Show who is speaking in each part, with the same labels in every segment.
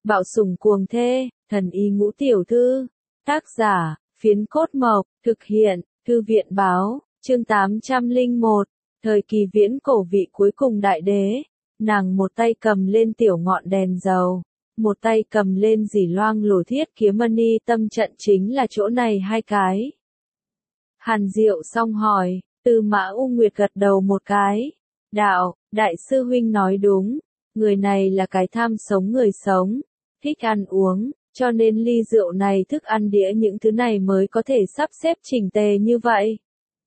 Speaker 1: Bạo sủng cuồng thê, thần y ngũ tiểu thư. Tác giả, Phiến Cốt Mộc, thực hiện, Thư viện báo, chương 801, thời kỳ viễn cổ vị cuối cùng đại đế. Nàng một tay cầm lên tiểu ngọn đèn dầu, một tay cầm lên dỉ loang lổ thiết kiếm mani, tâm trận chính là chỗ này hai cái. Hàn Diệu xong hỏi, Tư Mã U Nguyệt gật đầu một cái. Đạo, đại sư huynh nói đúng, người này là cái tham sống người sống, thích ăn uống, cho nên ly rượu này, thức ăn đĩa, những thứ này mới có thể sắp xếp chỉnh tề như vậy.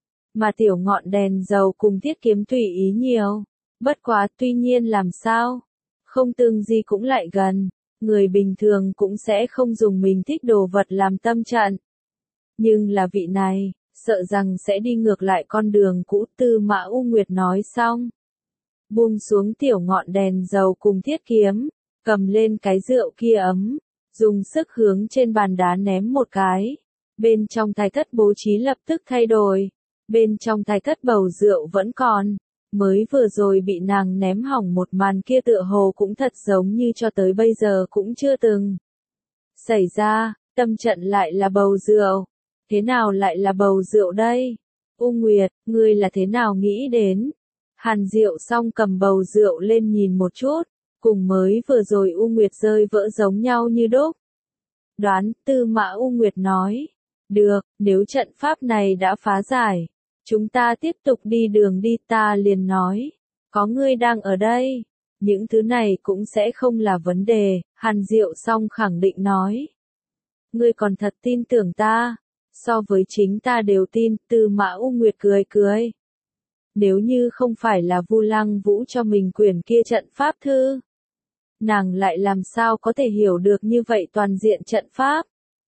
Speaker 1: Mà tiểu ngọn đèn dầu cùng thiết kiếm tùy ý nhiều. Bất quá, tuy nhiên làm sao? Không tương gì cũng lại gần, người bình thường cũng sẽ không dùng mình thích đồ vật làm tâm trận. Nhưng là vị này, sợ rằng sẽ đi ngược lại con đường cũ. Tư Mã U Nguyệt nói xong, buông xuống tiểu ngọn đèn dầu cùng thiết kiếm, cầm lên cái rượu kia ấm, dùng sức hướng trên bàn đá ném một cái. Bên trong thái thất bố trí lập tức thay đổi. Bên trong thái thất bầu rượu vẫn còn, mới vừa rồi bị nàng ném hỏng một màn kia tựa hồ cũng thật giống như cho tới bây giờ cũng chưa từng xảy ra. Tâm trận lại là bầu rượu. Thế nào lại là bầu rượu đây? U Nguyệt, ngươi là thế nào nghĩ đến? Hàn Diệu xong cầm bầu rượu lên nhìn một chút, cùng mới vừa rồi U Nguyệt rơi vỡ giống nhau như đúc. Đoán, Tư Mã U Nguyệt nói. Được, nếu trận pháp này đã phá giải, chúng ta tiếp tục đi đường đi. Ta liền nói, có ngươi đang ở đây, những thứ này cũng sẽ không là vấn đề. Hàn Diệu xong khẳng định nói. Ngươi còn thật tin tưởng ta, so với chính ta đều tin. Tư Mã U Nguyệt cười cười. Nếu như không phải là Vu Lăng Vũ cho mình quyển kia trận pháp thư, nàng lại làm sao có thể hiểu được như vậy toàn diện trận pháp.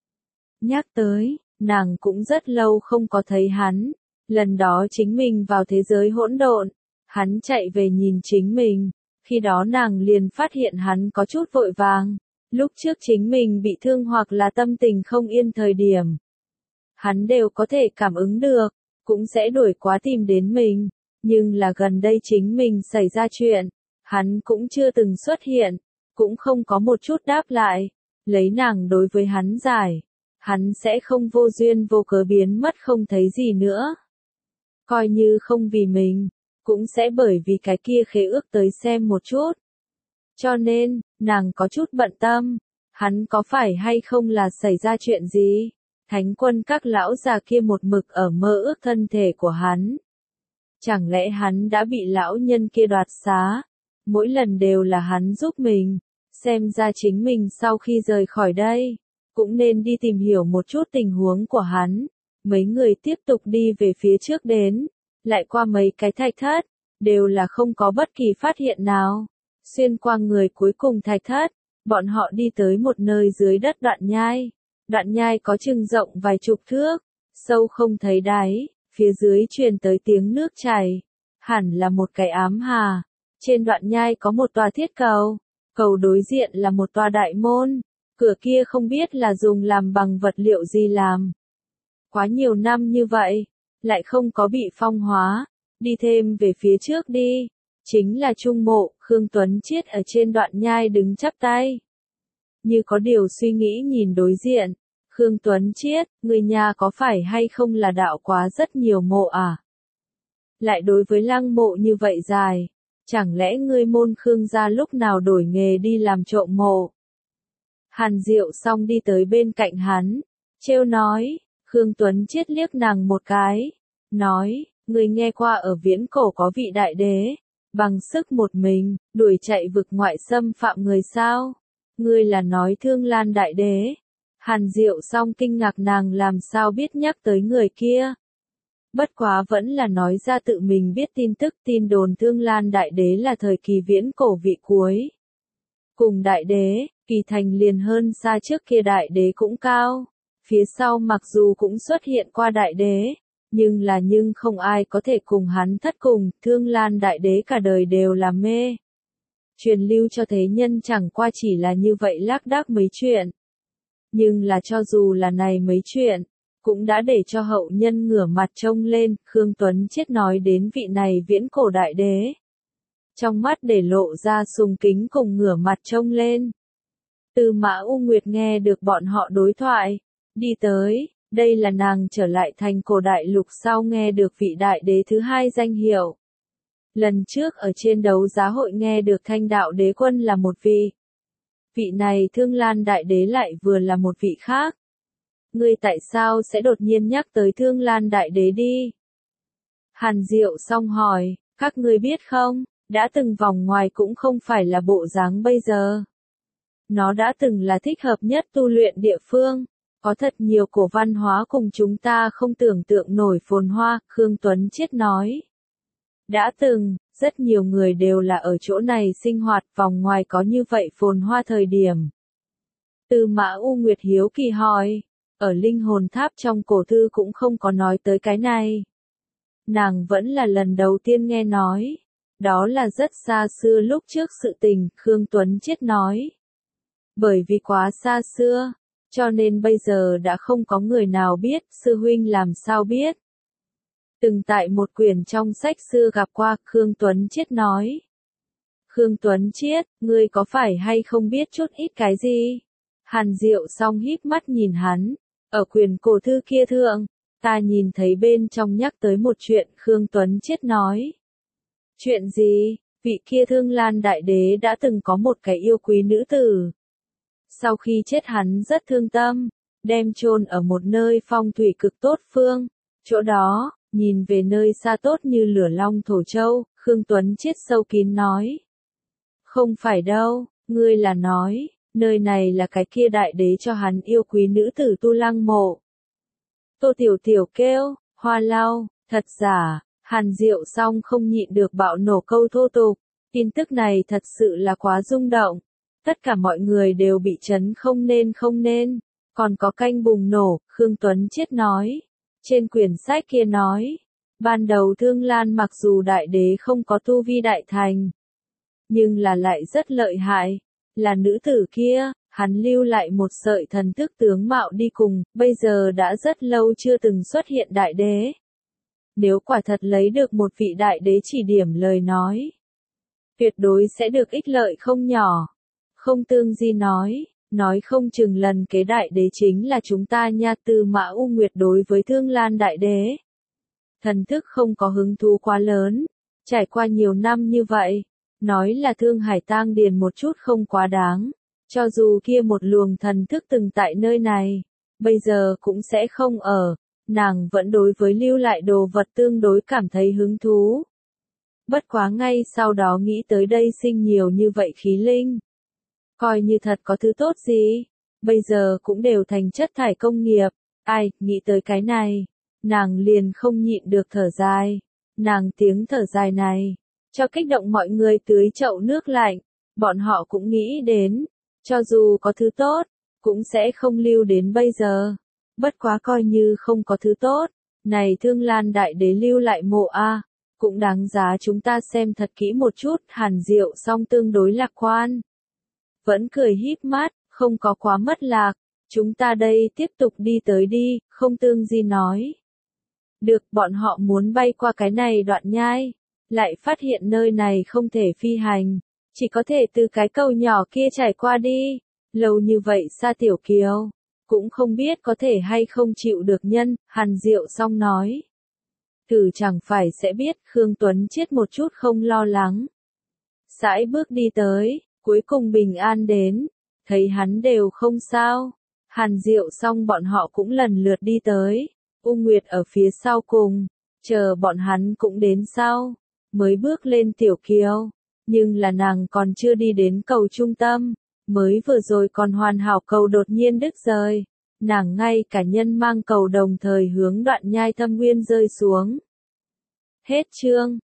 Speaker 1: Nhắc tới, nàng cũng rất lâu không có thấy hắn. Lần đó chính mình vào thế giới hỗn độn, hắn chạy về nhìn chính mình, khi đó nàng liền phát hiện hắn có chút vội vàng. Lúc trước chính mình bị thương hoặc là tâm tình không yên thời điểm, hắn đều có thể cảm ứng được, cũng sẽ đuổi quá tìm đến mình. Nhưng là gần đây chính mình xảy ra chuyện, hắn cũng chưa từng xuất hiện, cũng không có một chút đáp lại. Lấy nàng đối với hắn giải, hắn sẽ không vô duyên vô cớ biến mất không thấy gì nữa. Coi như không vì mình, cũng sẽ bởi vì cái kia khế ước tới xem một chút. Cho nên, nàng có chút bận tâm, hắn có phải hay không là xảy ra chuyện gì? Thánh quân các lão già kia một mực ở mơ ước thân thể của hắn. Chẳng lẽ hắn đã bị lão nhân kia đoạt xá? Mỗi lần đều là hắn giúp mình. Xem ra chính mình sau khi rời khỏi đây, cũng nên đi tìm hiểu một chút tình huống của hắn. Mấy người tiếp tục đi về phía trước đến, lại qua mấy cái thạch thất, đều là không có bất kỳ phát hiện nào. Xuyên qua người cuối cùng thạch thất, bọn họ đi tới một nơi dưới đất đoạn nhai. Đoạn nhai có chừng rộng vài chục thước, sâu không thấy đáy, phía dưới truyền tới tiếng nước chảy. Hẳn là một cái ám hà. Trên đoạn nhai có một tòa thiết cầu, cầu đối diện là một tòa đại môn, cửa kia không biết là dùng làm bằng vật liệu gì làm. Quá nhiều năm như vậy, lại không có bị phong hóa. Đi thêm về phía trước đi, chính là Trung Mộ. Khương Tuấn Chiết ở trên đoạn nhai đứng chắp tay, như có điều suy nghĩ nhìn đối diện. Khương Tuấn Chiết, người nhà có phải hay không là đạo quá rất nhiều mộ à? Lại đối với lăng mộ như vậy dài, chẳng lẽ ngươi môn Khương gia lúc nào đổi nghề đi làm trộm mộ? Hàn Diệu xong đi tới bên cạnh hắn, trêu nói. Khương Tuấn Chiết liếc nàng một cái, nói, ngươi nghe qua ở viễn cổ có vị đại đế, bằng sức một mình, đuổi chạy vực ngoại xâm phạm người sao? Ngươi là nói Thương Lan đại đế? Hàn Diệu xong kinh ngạc nàng làm sao biết nhắc tới người kia. Bất quá vẫn là nói ra tự mình biết tin tức. Tin đồn Thương Lan đại đế là thời kỳ viễn cổ vị cuối cùng đại đế, kỳ thành liền hơn xa trước kia đại đế cũng cao. Phía sau mặc dù cũng xuất hiện qua đại đế, nhưng không ai có thể cùng hắn thất cùng. Thương Lan đại đế cả đời đều là mê. Truyền lưu cho thế nhân chẳng qua chỉ là như vậy lác đác mấy chuyện. Nhưng là cho dù là này mấy chuyện, cũng đã để cho hậu nhân ngửa mặt trông lên. Khương Tuấn Chiết nói đến vị này viễn cổ đại đế, trong mắt để lộ ra sùng kính cùng ngửa mặt trông lên. Tư Mã U Nguyệt nghe được bọn họ đối thoại, đi tới, đây là nàng trở lại thành cổ đại lục sau nghe được vị đại đế thứ hai danh hiệu. Lần trước ở trên đấu giá hội nghe được Thanh Đạo Đế Quân là một vị. Vị này Thương Lan Đại Đế lại vừa là một vị khác. Ngươi tại sao sẽ đột nhiên nhắc tới Thương Lan Đại Đế đi? Hàn Diệu Song hỏi, các ngươi biết không, đã từng vòng ngoài cũng không phải là bộ dáng bây giờ. Nó đã từng là thích hợp nhất tu luyện địa phương, có thật nhiều cổ văn hóa cùng chúng ta không tưởng tượng nổi phồn hoa, Khương Tuấn Chiết nói. Đã từng, rất nhiều người đều là ở chỗ này sinh hoạt, vòng ngoài có như vậy phồn hoa thời điểm. Tư Mã U Nguyệt hiếu kỳ hỏi, ở linh hồn tháp trong cổ thư cũng không có nói tới cái này. Nàng vẫn là lần đầu tiên nghe nói, đó là rất xa xưa lúc trước sự tình, Khương Tuấn Chiết nói. Bởi vì quá xa xưa, cho nên bây giờ đã không có người nào biết, sư huynh làm sao biết. Từng tại một quyển trong sách xưa gặp qua, Khương Tuấn Chiết nói. Khương Tuấn Chiết, ngươi có phải hay không biết chút ít cái gì? Hàn Diệu Song híp mắt nhìn hắn, ở quyển cổ thư kia thượng, ta nhìn thấy bên trong nhắc tới một chuyện, Khương Tuấn Chiết nói. Chuyện gì? Vị kia Thương Lan Đại Đế đã từng có một cái yêu quý nữ tử. Sau khi chết hắn rất thương tâm, đem chôn ở một nơi phong thủy cực tốt phương, chỗ đó, nhìn về nơi xa tốt như lửa long thổ châu, Khương Tuấn Chiết sâu kín nói. Không phải đâu, ngươi là nói, nơi này là cái kia đại đế cho hắn yêu quý nữ tử Tu Lăng mộ. Tô Tiểu Tiểu kêu, Hoa Lau, thật giả, Hàn Diệu Song không nhịn được bạo nổ câu thô tục, tin tức này thật sự là quá rung động. Tất cả mọi người đều bị chấn không nên, còn có canh bùng nổ, Khương Tuấn Chiết nói. Trên quyển sách kia nói, ban đầu Thương Lan mặc dù đại đế không có tu vi đại thành, nhưng là lại rất lợi hại, là nữ tử kia, hắn lưu lại một sợi thần thức tướng mạo đi cùng, bây giờ đã rất lâu chưa từng xuất hiện đại đế. Nếu quả thật lấy được một vị đại đế chỉ điểm lời nói, tuyệt đối sẽ được ích lợi không nhỏ. Không Tương Di nói không chừng lần kế đại đế chính là chúng ta nha. Tư Mã U Nguyệt đối với Thương Lan Đại Đế. Thần thức không có hứng thú quá lớn, trải qua nhiều năm như vậy, nói là Thương Hải Tang Điền một chút không quá đáng, cho dù kia một luồng thần thức từng tại nơi này, bây giờ cũng sẽ không ở, nàng vẫn đối với lưu lại đồ vật tương đối cảm thấy hứng thú. Bất quá ngay sau đó nghĩ tới đây sinh nhiều như vậy khí linh. Coi như thật có thứ tốt gì, bây giờ cũng đều thành chất thải công nghiệp, ai, nghĩ tới cái này, nàng liền không nhịn được thở dài, nàng tiếng thở dài này, cho kích động mọi người tưới chậu nước lạnh, bọn họ cũng nghĩ đến, cho dù có thứ tốt, cũng sẽ không lưu đến bây giờ, bất quá coi như không có thứ tốt, này Thương Lan Đại Đế lưu lại mộ a, cũng đáng giá chúng ta xem thật kỹ một chút. Hàn Diệu Song tương đối lạc quan. Vẫn cười híp mắt, không có quá mất lạc, chúng ta đây tiếp tục đi tới đi, Không Tương Di nói. Được, bọn họ muốn bay qua cái này đoạn nhai, lại phát hiện nơi này không thể phi hành, chỉ có thể từ cái cầu nhỏ kia trải qua đi, lâu như vậy xa Tiểu Kiều, cũng không biết có thể hay không chịu được nhân, Hàn Diệu Song nói. Thử chẳng phải sẽ biết, Khương Tuấn Chiết một chút không lo lắng. Sải bước đi tới. Cuối cùng bình an đến, thấy hắn đều không sao. Hàn Diệu Song bọn họ cũng lần lượt đi tới, U Nguyệt ở phía sau cùng, chờ bọn hắn cũng đến sau, mới bước lên Tiểu Kiều, nhưng là nàng còn chưa đi đến cầu trung tâm, mới vừa rồi còn hoàn hảo cầu đột nhiên đứt rời, nàng ngay cả nhân mang cầu đồng thời hướng đoạn nhai thâm nguyên rơi xuống. Hết chương.